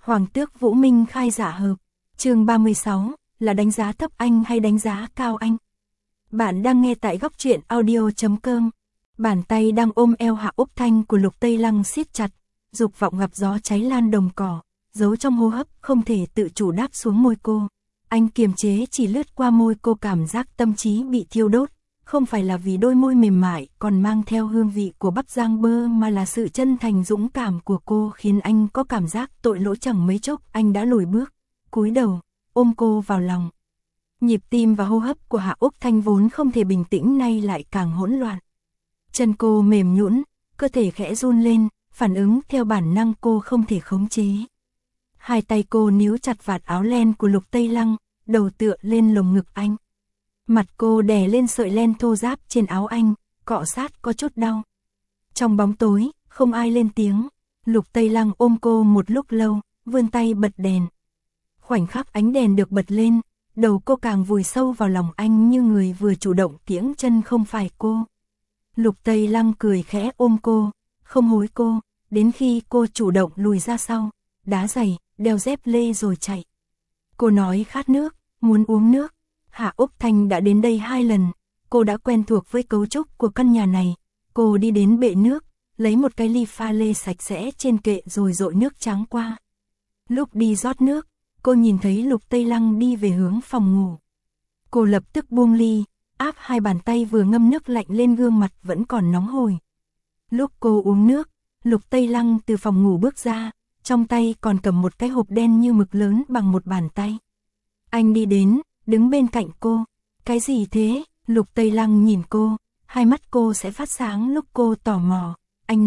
Hoàng tước Vũ Minh khai giả hợp. Chương 36, là đánh giá thấp anh hay đánh giá cao anh? Bạn đang nghe tại góc truyện audio.com. Bàn tay đang ôm eo Hạ Úc Thanh của Lục Tây Lăng siết chặt, dục vọng gặp gió cháy lan đồng cỏ, giấu trong hô hấp không thể tự chủ đáp xuống môi cô. Anh kiềm chế chỉ lướt qua môi cô, cảm giác tâm trí bị thiêu đốt, không phải là vì đôi môi mềm mại còn mang theo hương vị của bắp rang bơ, mà là sự chân thành dũng cảm của cô khiến anh có cảm giác tội lỗi. Chẳng mấy chốc anh đã lùi bước, cúi đầu, ôm cô vào lòng. Nhịp tim và hô hấp của Hạ Úc Thanh vốn không thể bình tĩnh nay lại càng hỗn loạn. Chân cô mềm nhũn, cơ thể khẽ run lên, phản ứng theo bản năng cô không thể khống chế. Hai tay cô níu chặt vạt áo len của Lục Tây Lăng, đầu tựa lên lồng ngực anh. Mặt cô đè lên sợi len thô ráp trên áo anh, cọ sát có chút đau. Trong bóng tối, không ai lên tiếng. Lục Tây Lăng ôm cô một lúc lâu, vươn tay bật đèn. Khoảnh khắc ánh đèn được bật lên, đầu cô càng vùi sâu vào lòng anh như người vừa chủ động kiễng chân không phải cô. Lục Tây Lăng cười khẽ ôm cô, không hối cô, đến khi cô chủ động lùi ra sau, đá giày, đeo dép lê rồi chạy. Cô nói khát nước, muốn uống nước. Hạ Úc Thanh đã đến đây 2 lần, cô đã quen thuộc với cấu trúc của căn nhà này. Cô đi đến bệ nước, lấy một cái ly pha lê sạch sẽ trên kệ rồi dội nước trắng qua. Lúc đi rót nước, cô nhìn thấy Lục Tây Lăng đi về hướng phòng ngủ. Cô lập tức buông ly, áp hai bàn tay vừa ngâm nước lạnh lên gương mặt vẫn còn nóng hổi. Lúc cô uống nước, Lục Tây Lăng từ phòng ngủ bước ra, trong tay còn cầm một cái hộp đen như mực lớn bằng một bàn tay. Anh đi đến, đứng bên cạnh cô. Cái gì thế? Lục Tây Lăng nhìn cô, hai mắt cô sẽ phát sáng lúc cô tò mò. Anh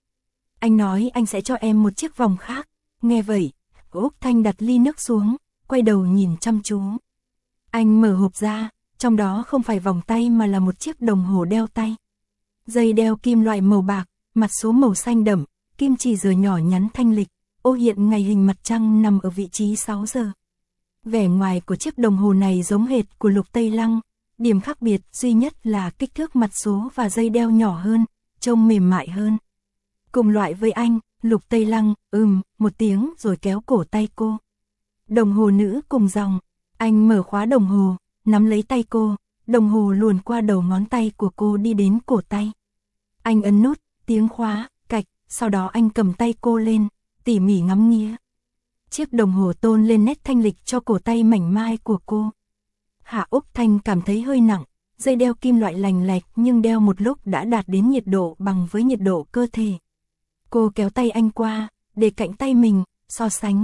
nói anh sẽ cho em một chiếc vòng khác. Nghe vậy, Úc Thanh đặt ly nước xuống, quay đầu nhìn chăm chú. Anh mở hộp ra, trong đó không phải vòng tay mà là một chiếc đồng hồ đeo tay. Dây đeo kim loại màu bạc, mặt số màu xanh đậm, kim chỉ giờ nhỏ nhắn thanh lịch, ô hiện ngày hình mặt trăng nằm ở vị trí 6 giờ. Vẻ ngoài của chiếc đồng hồ này giống hệt của Lục Tây Lăng, điểm khác biệt duy nhất là kích thước mặt số và dây đeo nhỏ hơn, trông mềm mại hơn. Cùng loại với anh, Lục Tây Lăng, một tiếng rồi kéo cổ tay cô. Đồng hồ nữ cùng dòng, anh mở khóa đồng hồ, nắm lấy tay cô, đồng hồ luồn qua đầu ngón tay của cô đi đến cổ tay. Anh ấn nút, tiếng khóa, cạch, sau đó anh cầm tay cô lên, tỉ mỉ ngắm nghía. Chiếc đồng hồ tôn lên nét thanh lịch cho cổ tay mảnh mai của cô. Hạ Úc Thanh cảm thấy hơi nặng, dây đeo kim loại lành lạch nhưng đeo một lúc đã đạt đến nhiệt độ bằng với nhiệt độ cơ thể. Cô kéo tay anh qua, để cạnh tay mình, so sánh.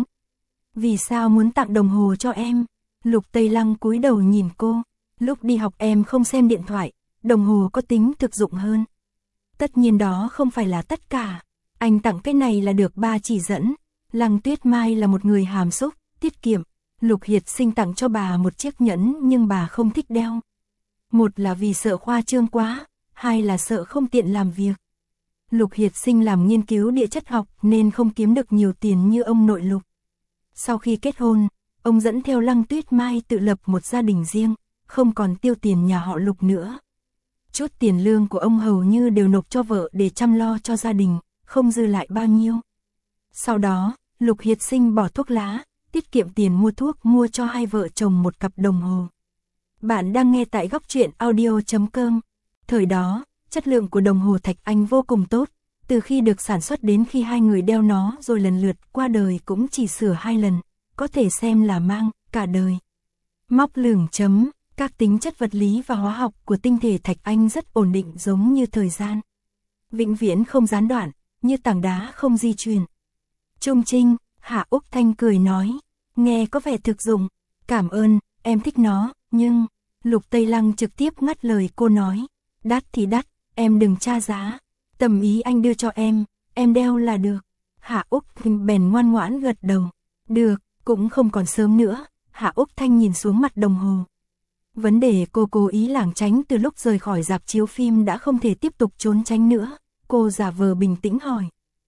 Vì sao muốn tặng đồng hồ cho em? Lục Tây Lăng cúi đầu nhìn cô. Lúc đi học em không xem điện thoại, đồng hồ có tính thực dụng hơn. Tất nhiên đó không phải là tất cả. Anh tặng cái này là được ba chỉ dẫn. Lăng Tuyết Mai là một người hàm xúc, tiết kiệm. Lục Hiệt Sinh tặng cho bà một chiếc nhẫn nhưng bà không thích đeo. Một là vì sợ khoa trương quá, hai là sợ không tiện làm việc. Lục Hiệt Sinh làm nghiên cứu địa chất học nên không kiếm được nhiều tiền như ông nội Lục. Sau khi kết hôn, ông dẫn theo Lăng Tuyết Mai tự lập một gia đình riêng, không còn tiêu tiền nhà họ Lục nữa. Chút tiền lương của ông hầu như đều nộp cho vợ để chăm lo cho gia đình, không dư lại bao nhiêu. Sau đó, Lục Hiệt Sinh bỏ thuốc lá, tiết kiệm tiền mua thuốc mua cho hai vợ chồng một cặp đồng hồ. Bạn đang nghe tại góc truyện audio.com. Thời đó, chất lượng của đồng hồ Thạch Anh vô cùng tốt, từ khi được sản xuất đến khi hai người đeo nó rồi lần lượt qua đời cũng chỉ sửa 2 lần, có thể xem là mang cả đời. Móc lửng chấm, các tính chất vật lý và hóa học của tinh thể Thạch Anh rất ổn định giống như thời gian. Vĩnh viễn không gián đoạn, như tảng đá không di chuyển. Trung Trinh, Hạ Úc Thanh cười nói, nghe có vẻ thực dụng, cảm ơn, em thích nó, nhưng... Lục Tây Lăng trực tiếp ngắt lời cô nói, đắt thì đắt, em đừng tra giá, tầm ý anh đưa cho em đeo là được. Hạ Úc Thanh bèn ngoan ngoãn gật đầu, được, cũng không còn sớm nữa. Hạ Úc Thanh nhìn xuống mặt đồng hồ. Vấn đề cô cố ý lảng tránh từ lúc rời khỏi rạp chiếu phim đã không thể tiếp tục trốn tránh nữa, cô giả vờ bình tĩnh hỏi.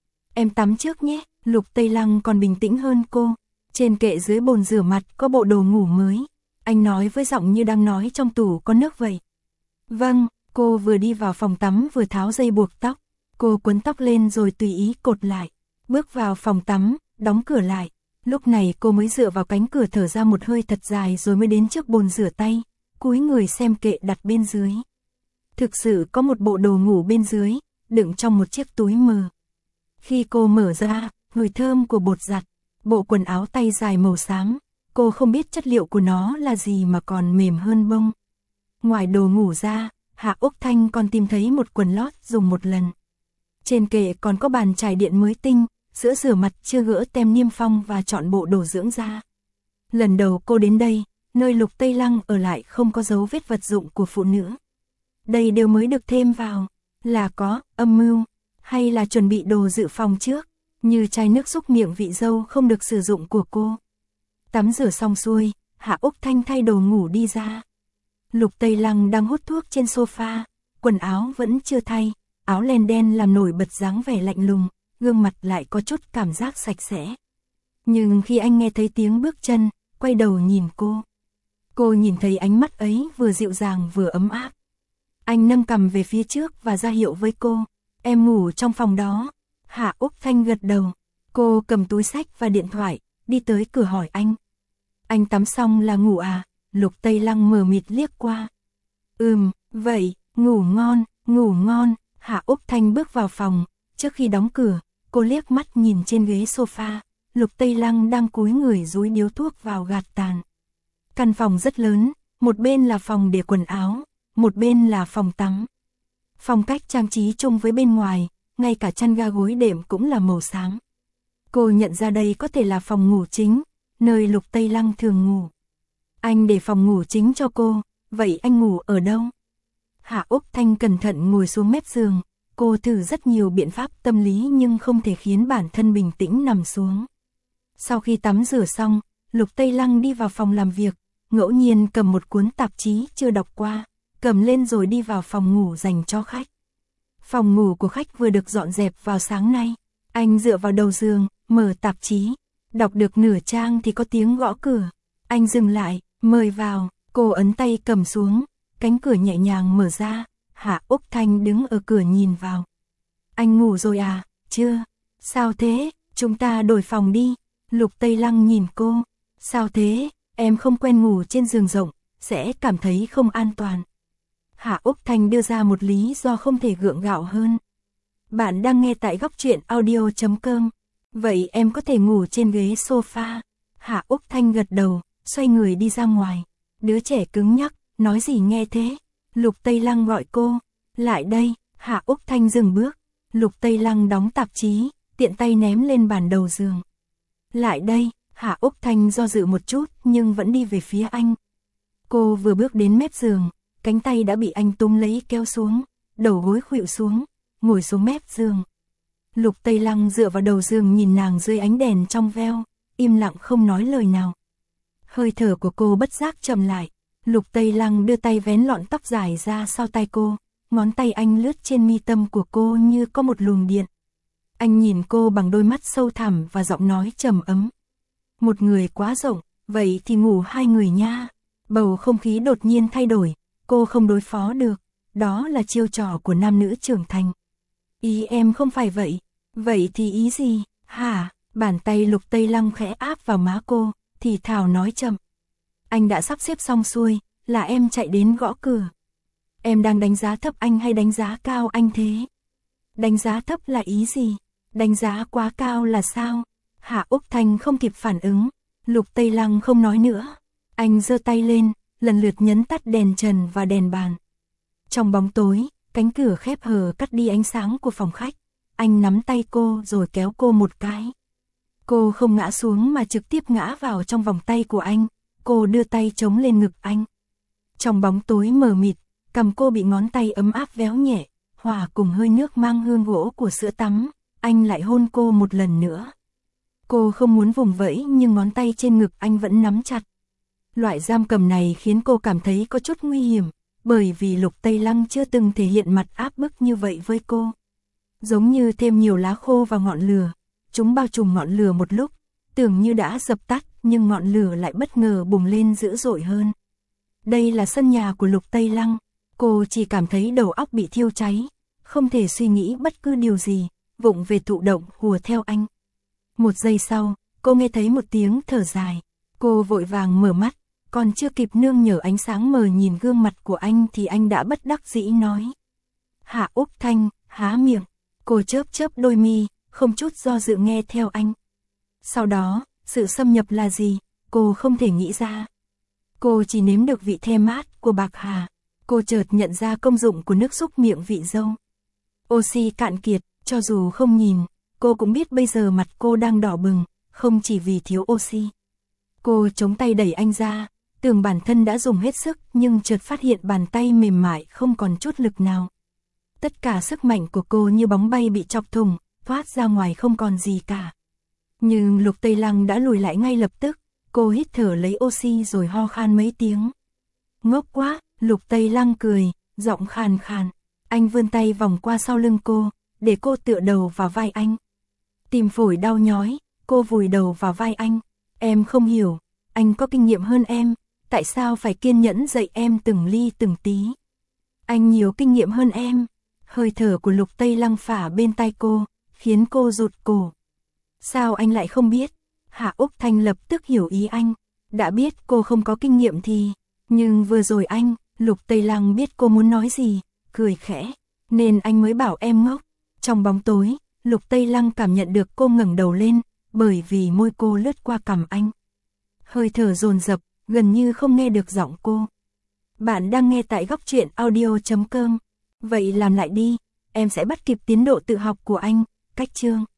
Em tắm trước nhé. Lục Tây Lăng còn bình tĩnh hơn cô. Trên kệ dưới bồn rửa mặt có bộ đồ ngủ mới. Anh nói với giọng như đang nói trong tủ có nước vậy. Vâng, cô vừa đi vào phòng tắm vừa tháo dây buộc tóc. Cô quấn tóc lên rồi tùy ý cột lại. Bước vào phòng tắm, đóng cửa lại. Lúc này cô mới dựa vào cánh cửa thở ra một hơi thật dài rồi mới đến trước bồn rửa tay, cúi người xem kệ đặt bên dưới. Thực sự có một bộ đồ ngủ bên dưới, đựng trong một chiếc túi mờ. Khi cô mở ra, mùi thơm của bột giặt, bộ quần áo tay dài màu xám, cô không biết chất liệu của nó là gì mà còn mềm hơn bông. Ngoài đồ ngủ ra, Hạ Úc Thanh còn tìm thấy một quần lót dùng một lần. Trên kệ còn có bàn chải điện mới tinh, sữa rửa mặt chưa gỡ tem niêm phong và chọn bộ đồ dưỡng da. Lần đầu cô đến đây, nơi Lục Tây Lăng ở lại không có dấu vết vật dụng của phụ nữ. Đây đều mới được thêm vào, là có âm mưu, hay là chuẩn bị đồ dự phòng trước, như chai nước xúc miệng vị dâu không được sử dụng của cô. Tắm rửa xong xuôi, Hạ Úc Thanh thay đồ ngủ đi ra. Lục Tây Lăng đang hút thuốc trên sofa, quần áo vẫn chưa thay, áo len đen làm nổi bật dáng vẻ lạnh lùng, gương mặt lại có chút cảm giác sạch sẽ. Nhưng khi anh nghe thấy tiếng bước chân, quay đầu nhìn cô nhìn thấy ánh mắt ấy vừa dịu dàng vừa ấm áp. Anh nâng cằm về phía trước và ra hiệu với cô, em ngủ trong phòng đó. Hạ Úc Thanh gật đầu, cô cầm túi xách và điện thoại, đi tới cửa hỏi anh. Anh tắm xong là ngủ à? Lục Tây Lăng mờ mịt liếc qua. Vậy, ngủ ngon. Hạ Úc Thanh bước vào phòng, trước khi đóng cửa, cô liếc mắt nhìn trên ghế sofa, Lục Tây Lăng đang cúi người dúi điếu thuốc vào gạt tàn. Căn phòng rất lớn, một bên là phòng để quần áo, một bên là phòng tắm. Phong cách trang trí chung với bên ngoài, ngay cả chăn ga gối đệm cũng là màu xám. Cô nhận ra đây có thể là phòng ngủ chính, nơi Lục Tây Lăng thường ngủ. Anh để phòng ngủ chính cho cô, vậy anh ngủ ở đâu? Hạ Úc Thanh cẩn thận ngồi xuống mép giường, cô thử rất nhiều biện pháp tâm lý nhưng không thể khiến bản thân bình tĩnh nằm xuống. Sau khi tắm rửa xong, Lục Tây Lăng đi vào phòng làm việc, ngẫu nhiên cầm một cuốn tạp chí chưa đọc qua, cầm lên rồi đi vào phòng ngủ dành cho khách. Phòng ngủ của khách vừa được dọn dẹp vào sáng nay, anh dựa vào đầu giường, mở tạp chí, đọc được nửa trang thì có tiếng gõ cửa. Anh dừng lại, mời vào, cô ấn tay cầm xuống, cánh cửa nhẹ nhàng mở ra, Hạ Úc Thanh đứng ở cửa nhìn vào. Anh ngủ rồi à? Chưa. Sao thế? Chúng ta đổi phòng đi. Lục Tây Lăng nhìn cô. Sao thế? Em không quen ngủ trên giường rộng, sẽ cảm thấy không an toàn. Hạ Úc Thanh đưa ra một lý do không thể gượng gạo hơn. Bạn đang nghe tại góc truyện audio.com. Vậy em có thể ngủ trên ghế sofa. Hạ Úc Thanh gật đầu, xoay người đi ra ngoài. Đứa trẻ cứng nhắc, nói gì nghe thế? Lục Tây Lăng gọi cô. Lại đây. Hạ Úc Thanh dừng bước. Lục Tây Lăng đóng tạp chí, tiện tay ném lên bàn đầu giường. Lại đây. Hạ Úc Thanh do dự một chút nhưng vẫn đi về phía anh. Cô vừa bước đến mép giường, cánh tay đã bị anh túm lấy kéo xuống, đầu gối khuỵu xuống, ngồi xuống mép giường. Lục Tây Lăng dựa vào đầu giường nhìn nàng dưới ánh đèn trong veo, im lặng không nói lời nào. Hơi thở của cô bất giác chậm lại, Lục Tây Lăng đưa tay vén lọn tóc dài ra sau tay cô, ngón tay anh lướt trên mi tâm của cô như có một luồng điện. Anh nhìn cô bằng đôi mắt sâu thẳm và giọng nói trầm ấm. Một người quá rộng, vậy thì ngủ hai người nha. Bầu không khí đột nhiên thay đổi, cô không đối phó được, đó là chiêu trò của nam nữ trưởng thành. Ý em không phải vậy, vậy thì ý gì, hả? Bàn tay Lục Tây Lăng khẽ áp vào má cô, thì thào nói chậm. Anh đã sắp xếp xong xuôi, là em chạy đến gõ cửa. Em đang đánh giá thấp anh hay đánh giá cao anh thế? Đánh giá thấp là ý gì? Đánh giá quá cao là sao? Hạ Úc Thanh không kịp phản ứng, Lục Tây Lăng không nói nữa. Anh giơ tay lên, lần lượt nhấn tắt đèn trần và đèn bàn. Trong bóng tối, cánh cửa khép hờ cắt đi ánh sáng của phòng khách. Anh nắm tay cô rồi kéo cô một cái. Cô không ngã xuống mà trực tiếp ngã vào trong vòng tay của anh. Cô đưa tay chống lên ngực anh. Trong bóng tối mờ mịt, cằm cô bị ngón tay ấm áp véo nhẹ, hòa cùng hơi nước mang hương gỗ của sữa tắm. Anh lại hôn cô một lần nữa. Cô không muốn vùng vẫy nhưng ngón tay trên ngực anh vẫn nắm chặt. Loại giam cầm này khiến cô cảm thấy có chút nguy hiểm, bởi vì Lục Tây Lăng chưa từng thể hiện mặt áp bức như vậy với cô. Giống như thêm nhiều lá khô vào ngọn lửa, chúng bao trùm ngọn lửa một lúc, tưởng như đã dập tắt nhưng ngọn lửa lại bất ngờ bùng lên dữ dội hơn. Đây là sân nhà của Lục Tây Lăng, cô chỉ cảm thấy đầu óc bị thiêu cháy, không thể suy nghĩ bất cứ điều gì, vụng về thụ động hùa theo anh. Một giây sau, cô cô nghe thấy một tiếng thở dài. Cô vội vàng mở mắt, còn chưa kịp nương nhờ ánh sáng mờ nhìn gương mặt của anh thì anh đã bất đắc dĩ nói. Hạ Úc Thanh, há miệng. Cô chớp chớp đôi mi, không chút do dự nghe theo anh. Sau đó, sự xâm nhập là gì, cô không thể nghĩ ra. Cô chỉ nếm được vị the mát của bạc hà. Cô chợt nhận ra công dụng của nước xúc miệng vị dâu. Oxy cạn kiệt, cho dù không nhìn, cô cũng biết bây giờ mặt cô đang đỏ bừng, không chỉ vì thiếu oxy. Cô chống tay đẩy anh ra, tưởng bản thân đã dùng hết sức nhưng chợt phát hiện bàn tay mềm mại không còn chút lực nào. Tất cả sức mạnh của cô như bóng bay bị chọc thủng, thoát ra ngoài không còn gì cả. Nhưng Lục Tây Lăng đã lùi lại ngay lập tức, cô hít thở lấy oxy rồi ho khan mấy tiếng. Ngốc quá, Lục Tây Lăng cười, giọng khàn khàn. Anh vươn tay vòng qua sau lưng cô, để cô tựa đầu vào vai anh. Tim phổi đau nhói, cô vùi đầu vào vai anh. Em không hiểu, anh có kinh nghiệm hơn em, tại sao phải kiên nhẫn dạy em từng ly từng tí. Anh nhiều kinh nghiệm hơn em. Hơi thở của Lục Tây Lăng phả bên tai cô, khiến cô rụt cổ. Sao anh lại không biết? Hạ Úc Thanh lập tức hiểu ý anh. Đã biết cô không có kinh nghiệm thì... Nhưng vừa rồi anh, Lục Tây Lăng biết cô muốn nói gì, cười khẽ, nên anh mới bảo em ngốc. Trong bóng tối, Lục Tây Lăng cảm nhận được cô ngẩng đầu lên, bởi vì môi cô lướt qua cằm anh. Hơi thở dồn dập, gần như không nghe được giọng cô. Bạn đang nghe tại Góc Truyện Audio.com. Vậy làm lại đi, em sẽ bắt kịp tiến độ tự học của anh, cách chương.